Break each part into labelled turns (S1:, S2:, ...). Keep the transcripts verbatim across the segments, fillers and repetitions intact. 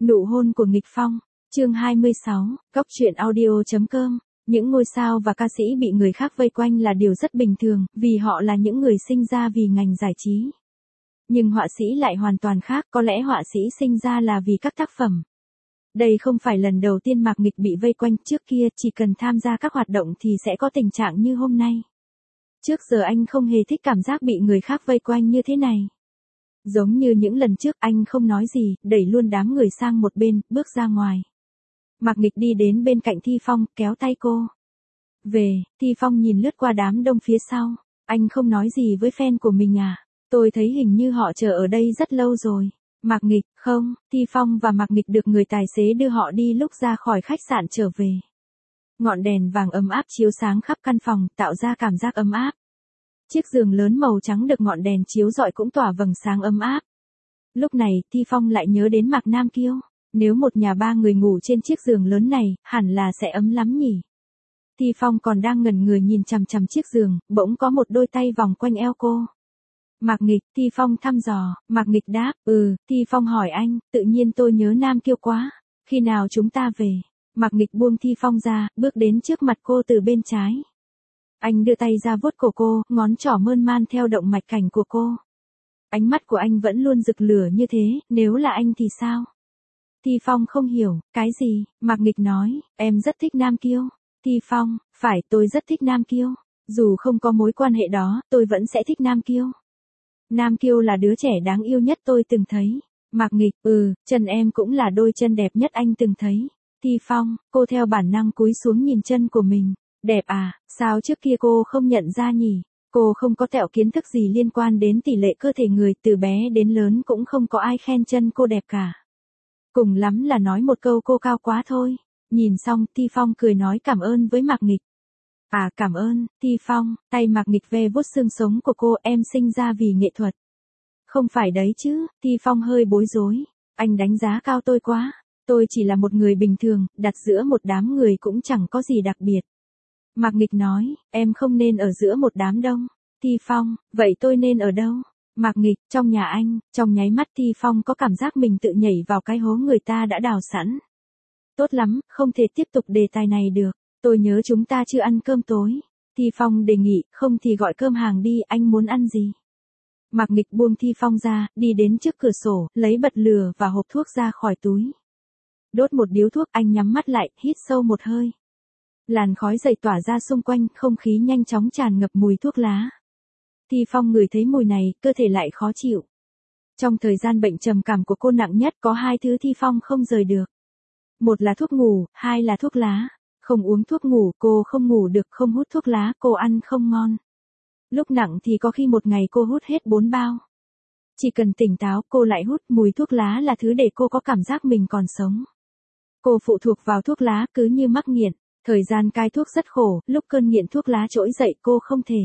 S1: Nụ hôn của nghịch phong, chương hai mươi sáu, góc truyện audio chấm com. Những ngôi sao và ca sĩ bị người khác vây quanh là điều rất bình thường, vì họ là những người sinh ra vì ngành giải trí. Nhưng họa sĩ lại hoàn toàn khác, có lẽ họa sĩ sinh ra là vì các tác phẩm. Đây không phải lần đầu tiên Mạc Nghịch bị vây quanh, trước kia chỉ cần tham gia các hoạt động thì sẽ có tình trạng như hôm nay. Trước giờ anh không hề thích cảm giác bị người khác vây quanh như thế này. Giống như những lần trước, anh không nói gì, đẩy luôn đám người sang một bên, bước ra ngoài. Mạc Nghịch đi đến bên cạnh Thi Phong, kéo tay cô. Về, Thi Phong nhìn lướt qua đám đông phía sau. Anh không nói gì với fan của mình à? Tôi thấy hình như họ chờ ở đây rất lâu rồi. Mạc Nghịch, không, Thi Phong và Mạc Nghịch được người tài xế đưa họ đi lúc ra khỏi khách sạn trở về. Ngọn đèn vàng ấm áp chiếu sáng khắp căn phòng, tạo ra cảm giác ấm áp. Chiếc giường lớn màu trắng được ngọn đèn chiếu rọi cũng tỏa vầng sáng ấm áp. Lúc này, Thi Phong lại nhớ đến Mạc Nam Kiêu. Nếu một nhà ba người ngủ trên chiếc giường lớn này, hẳn là sẽ ấm lắm nhỉ. Thi Phong còn đang ngẩn người nhìn chằm chằm chiếc giường, bỗng có một đôi tay vòng quanh eo cô. Mạc Nghịch, Thi Phong thăm dò. Mạc Nghịch đáp, ừ, Thi Phong hỏi anh, tự nhiên tôi nhớ Nam Kiêu quá. Khi nào chúng ta về? Mạc Nghịch buông Thi Phong ra, bước đến trước mặt cô từ bên trái. Anh đưa tay ra vuốt cổ cô, ngón trỏ mơn man theo động mạch cảnh của cô. Ánh mắt của anh vẫn luôn rực lửa như thế, nếu là anh thì sao? Thi Phong không hiểu, cái gì? Mạc Nghịch nói, em rất thích Nam Kiêu. Thi Phong, phải, tôi rất thích Nam Kiêu. Dù không có mối quan hệ đó, tôi vẫn sẽ thích Nam Kiêu. Nam Kiêu là đứa trẻ đáng yêu nhất tôi từng thấy. Mạc Nghịch, ừ, chân em cũng là đôi chân đẹp nhất anh từng thấy. Thi Phong, cô theo bản năng cúi xuống nhìn chân của mình. Đẹp à, sao trước kia cô không nhận ra nhỉ? Cô không có tẹo kiến thức gì liên quan đến tỷ lệ cơ thể người, từ bé đến lớn cũng không có ai khen chân cô đẹp cả. Cùng lắm là nói một câu cô cao quá thôi. Nhìn xong, Thi Phong cười nói cảm ơn với Mạc Nghịch. À, cảm ơn, Thi Phong, tay Mạc Nghịch ve vuốt xương sống của cô, em sinh ra vì nghệ thuật. Không phải đấy chứ, Thi Phong hơi bối rối. Anh đánh giá cao tôi quá. Tôi chỉ là một người bình thường, đặt giữa một đám người cũng chẳng có gì đặc biệt. Mạc Nghịch nói, em không nên ở giữa một đám đông. Thi Phong, vậy tôi nên ở đâu? Mạc Nghịch, trong nhà anh. Trong nháy mắt Thi Phong có cảm giác mình tự nhảy vào cái hố người ta đã đào sẵn. Tốt lắm, không thể tiếp tục đề tài này được. Tôi nhớ chúng ta chưa ăn cơm tối. Thi Phong đề nghị, không thì gọi cơm hàng đi, anh muốn ăn gì? Mạc Nghịch buông Thi Phong ra, đi đến trước cửa sổ, lấy bật lửa và hộp thuốc ra khỏi túi. Đốt một điếu thuốc, anh nhắm mắt lại, hít sâu một hơi. Làn khói dậy tỏa ra xung quanh, không khí nhanh chóng tràn ngập mùi thuốc lá. Thi Phong ngửi thấy mùi này, cơ thể lại khó chịu. Trong thời gian bệnh trầm cảm của cô nặng nhất, có hai thứ Thi Phong không rời được. Một là thuốc ngủ, hai là thuốc lá. Không uống thuốc ngủ, cô không ngủ được, không hút thuốc lá, cô ăn không ngon. Lúc nặng thì có khi một ngày cô hút hết bốn bao. Chỉ cần tỉnh táo, cô lại hút, mùi thuốc lá là thứ để cô có cảm giác mình còn sống. Cô phụ thuộc vào thuốc lá cứ như mắc nghiện. Thời gian cai thuốc rất khổ, lúc cơn nghiện thuốc lá trỗi dậy cô không thể.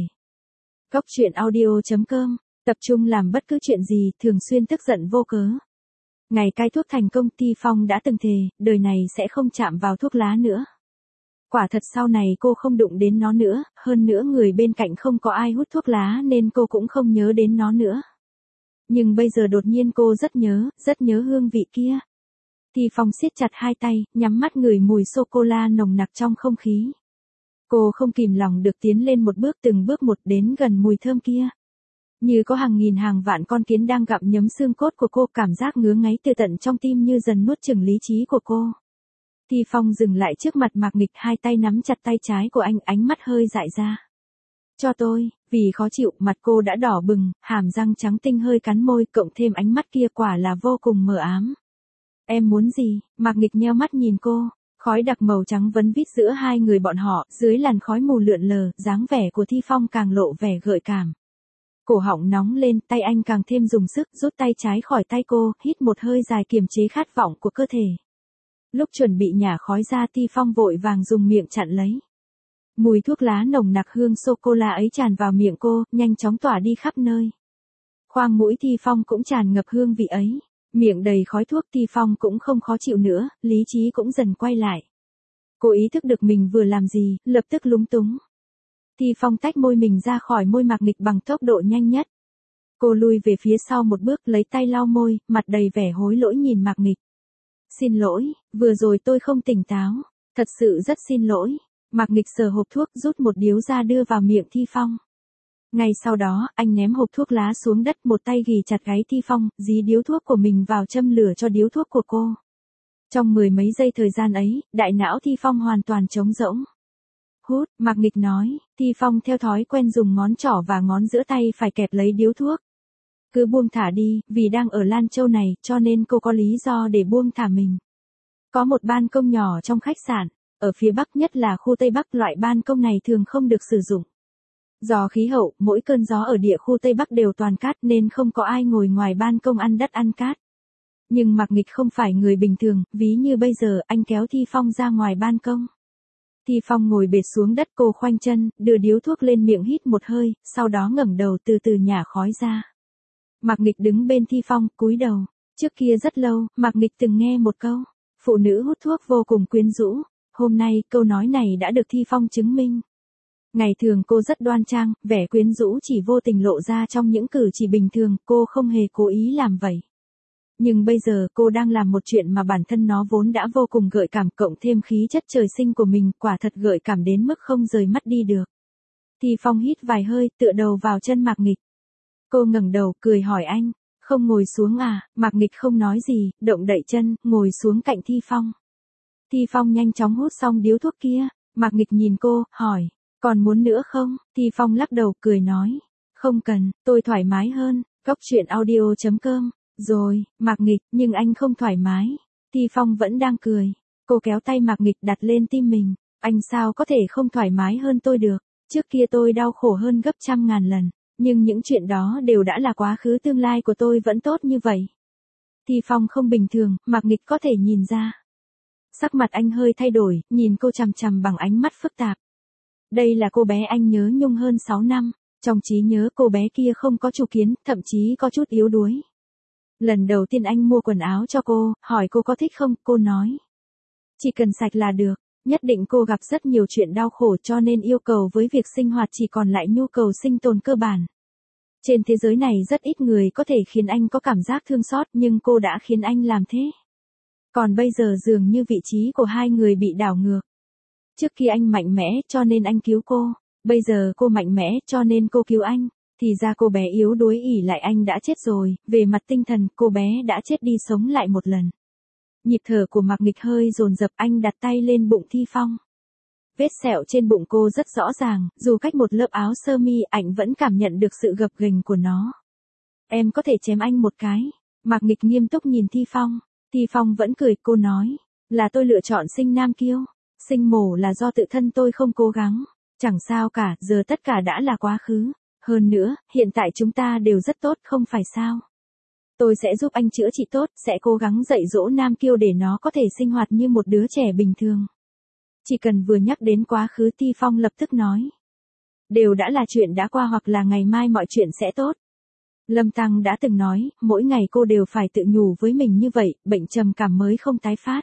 S1: Góc truyện audio chấm com, tập trung làm bất cứ chuyện gì, thường xuyên tức giận vô cớ. Ngày cai thuốc thành công, Thi Phong đã từng thề, đời này sẽ không chạm vào thuốc lá nữa. Quả thật sau này cô không đụng đến nó nữa, hơn nữa người bên cạnh không có ai hút thuốc lá nên cô cũng không nhớ đến nó nữa. Nhưng bây giờ đột nhiên cô rất nhớ, rất nhớ hương vị kia. Thi Phong siết chặt hai tay, nhắm mắt ngửi mùi sô-cô-la nồng nặc trong không khí. Cô không kìm lòng được tiến lên một bước từng bước một đến gần mùi thơm kia. Như có hàng nghìn hàng vạn con kiến đang gặm nhấm xương cốt của cô, cảm giác ngứa ngáy từ tận trong tim như dần nuốt chửng lý trí của cô. Thi Phong dừng lại trước mặt Mạc Nghịch, hai tay nắm chặt tay trái của anh, ánh mắt hơi dại ra. Cho tôi, vì khó chịu, mặt cô đã đỏ bừng, hàm răng trắng tinh hơi cắn môi, cộng thêm ánh mắt kia quả là vô cùng mờ ám. Em muốn gì? Mạc Nghịch nheo mắt nhìn cô, khói đặc màu trắng vấn vít giữa hai người bọn họ, dưới làn khói mù lượn lờ, dáng vẻ của Thi Phong càng lộ vẻ gợi cảm. Cổ họng nóng lên, tay anh càng thêm dùng sức, rút tay trái khỏi tay cô, hít một hơi dài kiềm chế khát vọng của cơ thể. Lúc chuẩn bị nhả khói ra, Thi Phong vội vàng dùng miệng chặn lấy. Mùi thuốc lá nồng nặc hương sô-cô-la ấy tràn vào miệng cô, nhanh chóng tỏa đi khắp nơi. Khoang mũi Thi Phong cũng tràn ngập hương vị ấy. Miệng đầy khói thuốc, Thi Phong cũng không khó chịu nữa, lý trí cũng dần quay lại. Cô ý thức được mình vừa làm gì, lập tức lúng túng. Thi Phong tách môi mình ra khỏi môi Mạc Nghịch bằng tốc độ nhanh nhất. Cô lui về phía sau một bước, lấy tay lau môi, mặt đầy vẻ hối lỗi nhìn Mạc Nghịch. Xin lỗi, vừa rồi tôi không tỉnh táo. Thật sự rất xin lỗi. Mạc Nghịch sờ hộp thuốc rút một điếu ra đưa vào miệng Thi Phong. Ngay sau đó, anh ném hộp thuốc lá xuống đất, một tay ghì chặt gáy Thi Phong, dí điếu thuốc của mình vào châm lửa cho điếu thuốc của cô. Trong mười mấy giây thời gian ấy, đại não Thi Phong hoàn toàn trống rỗng. Hút, Mạc Nghịch nói. Thi Phong theo thói quen dùng ngón trỏ và ngón giữa tay phải kẹp lấy điếu thuốc. Cứ buông thả đi, vì đang ở Lan Châu này, cho nên cô có lý do để buông thả mình. Có một ban công nhỏ trong khách sạn, ở phía Bắc, nhất là khu Tây Bắc, loại ban công này thường không được sử dụng. Do khí hậu, mỗi cơn gió ở địa khu Tây Bắc đều toàn cát nên không có ai ngồi ngoài ban công ăn đất ăn cát. Nhưng Mạc Nghịch không phải người bình thường, ví như bây giờ anh kéo Thi Phong ra ngoài ban công. Thi Phong ngồi bệt xuống đất, cô khoanh chân, đưa điếu thuốc lên miệng hít một hơi, sau đó ngẩng đầu từ từ nhả khói ra. Mạc Nghịch đứng bên Thi Phong, cúi đầu. Trước kia rất lâu, Mạc Nghịch từng nghe một câu, phụ nữ hút thuốc vô cùng quyến rũ. Hôm nay, câu nói này đã được Thi Phong chứng minh. Ngày thường cô rất đoan trang, vẻ quyến rũ chỉ vô tình lộ ra trong những cử chỉ bình thường, cô không hề cố ý làm vậy. Nhưng bây giờ cô đang làm một chuyện mà bản thân nó vốn đã vô cùng gợi cảm, cộng thêm khí chất trời sinh của mình, quả thật gợi cảm đến mức không rời mắt đi được. Thi Phong hít vài hơi, tựa đầu vào chân Mạc Nghịch. Cô ngẩng đầu, cười hỏi anh, không ngồi xuống à? Mạc Nghịch không nói gì, động đậy chân, ngồi xuống cạnh Thi Phong. Thi Phong nhanh chóng hút xong điếu thuốc kia. Mạc Nghịch nhìn cô, hỏi, còn muốn nữa không? Thi Phong lắc đầu, cười nói, không cần, tôi thoải mái hơn. Cóc truyện audio chấm com. Rồi, Mạc Nghịch, nhưng anh không thoải mái. Thi Phong vẫn đang cười. Cô kéo tay Mạc Nghịch đặt lên tim mình. Anh sao có thể không thoải mái hơn tôi được? Trước kia tôi đau khổ hơn gấp trăm ngàn lần. Nhưng những chuyện đó đều đã là quá khứ, tương lai của tôi vẫn tốt như vậy. Thi Phong không bình thường, Mạc Nghịch có thể nhìn ra. Sắc mặt anh hơi thay đổi, nhìn cô chằm chằm bằng ánh mắt phức tạp. Đây là cô bé anh nhớ nhung hơn sáu năm. Trong trí nhớ cô bé kia không có chủ kiến, thậm chí có chút yếu đuối. Lần đầu tiên anh mua quần áo cho cô, hỏi cô có thích không, cô nói. Chỉ cần sạch là được. Nhất định cô gặp rất nhiều chuyện đau khổ cho nên yêu cầu với việc sinh hoạt chỉ còn lại nhu cầu sinh tồn cơ bản. Trên thế giới này rất ít người có thể khiến anh có cảm giác thương xót, nhưng cô đã khiến anh làm thế. Còn bây giờ dường như vị trí của hai người bị đảo ngược. Trước khi anh mạnh mẽ cho nên anh cứu cô, bây giờ cô mạnh mẽ cho nên cô cứu anh. Thì ra cô bé yếu đuối ỉ lại anh đã chết rồi, về mặt tinh thần cô bé đã chết đi sống lại một lần. Nhịp thở của Mạc Nghịch hơi dồn dập, anh đặt tay lên bụng Thi Phong. Vết sẹo trên bụng cô rất rõ ràng, dù cách một lớp áo sơ mi, anh vẫn cảm nhận được sự gập ghềnh của nó. Em có thể chém anh một cái. Mạc Nghịch nghiêm túc nhìn Thi Phong. Thi Phong vẫn cười, cô nói, là tôi lựa chọn sinh nam kiêu. Sinh mổ là do tự thân tôi không cố gắng. Chẳng sao cả, giờ tất cả đã là quá khứ. Hơn nữa, hiện tại chúng ta đều rất tốt, không phải sao? Tôi sẽ giúp anh chữa trị tốt, sẽ cố gắng dạy dỗ nam kiêu để nó có thể sinh hoạt như một đứa trẻ bình thường. Chỉ cần vừa nhắc đến quá khứ, Thi Phong lập tức nói. Đều đã là chuyện đã qua, hoặc là ngày mai mọi chuyện sẽ tốt. Lâm Tăng đã từng nói, mỗi ngày cô đều phải tự nhủ với mình như vậy, bệnh trầm cảm mới không tái phát.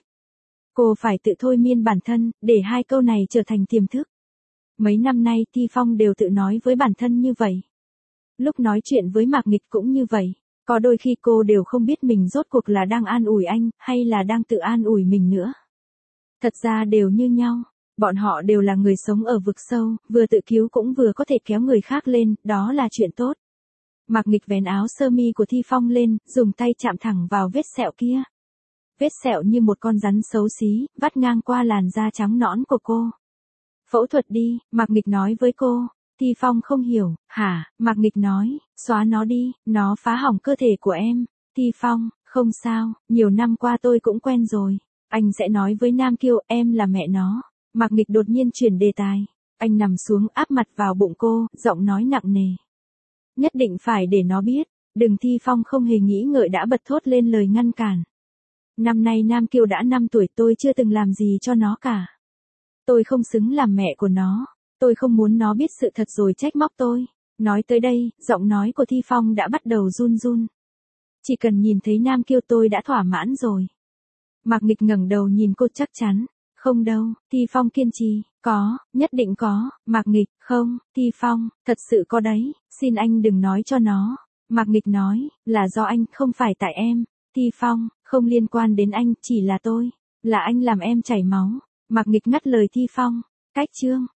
S1: Cô phải tự thôi miên bản thân, để hai câu này trở thành tiềm thức. Mấy năm nay Thi Phong đều tự nói với bản thân như vậy. Lúc nói chuyện với Mạc Nghịch cũng như vậy. Có đôi khi cô đều không biết mình rốt cuộc là đang an ủi anh, hay là đang tự an ủi mình nữa. Thật ra đều như nhau. Bọn họ đều là người sống ở vực sâu, vừa tự cứu cũng vừa có thể kéo người khác lên, đó là chuyện tốt. Mạc Nghịch vén áo sơ mi của Thi Phong lên, dùng tay chạm thẳng vào vết sẹo kia. Vết sẹo như một con rắn xấu xí, vắt ngang qua làn da trắng nõn của cô. Phẫu thuật đi, Mạc Nghịch nói với cô. Thi Phong không hiểu, hả? Mạc Nghịch nói, xóa nó đi, nó phá hỏng cơ thể của em. Thi Phong, không sao, nhiều năm qua tôi cũng quen rồi. Anh sẽ nói với Nam Kiêu, em là mẹ nó. Mạc Nghịch đột nhiên chuyển đề tài. Anh nằm xuống áp mặt vào bụng cô, giọng nói nặng nề. Nhất định phải để nó biết. Đừng. Thi Phong không hề nghĩ ngợi đã bật thốt lên lời ngăn cản. Năm nay Nam Kiêu đã năm tuổi, tôi chưa từng làm gì cho nó cả. Tôi không xứng làm mẹ của nó. Tôi không muốn nó biết sự thật rồi trách móc tôi. Nói tới đây, giọng nói của Thi Phong đã bắt đầu run run. Chỉ cần nhìn thấy Nam Kiêu tôi đã thỏa mãn rồi. Mạc Nghịch ngẩng đầu nhìn cô, chắc chắn. Không đâu. Thi Phong kiên trì. Có, nhất định có. Mạc Nghịch, không. Thi Phong, thật sự có đấy. Xin anh đừng nói cho nó. Mạc Nghịch nói, là do anh, không phải tại em. Thi Phong, Không liên quan đến anh, chỉ là tôi. Là anh làm em chảy máu. Mạc Nghịch ngắt lời Thi Phong. Cách chương.